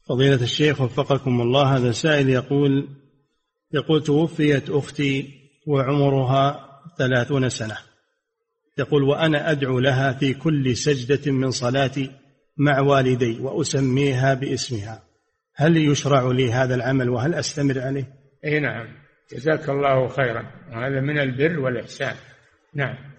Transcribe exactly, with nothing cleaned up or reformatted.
فضيلة الشيخ وفقكم الله، هذا سائل يقول يقول توفيت أختي وعمرها ثلاثون سنة، يقول وأنا أدعو لها في كل سجدة من صلاتي مع والدي وأسميها باسمها، هل يشرع لي هذا العمل وهل أستمر عليه؟ أي نعم، جزاك الله خيرا، وهذا من البر والإحسان. نعم.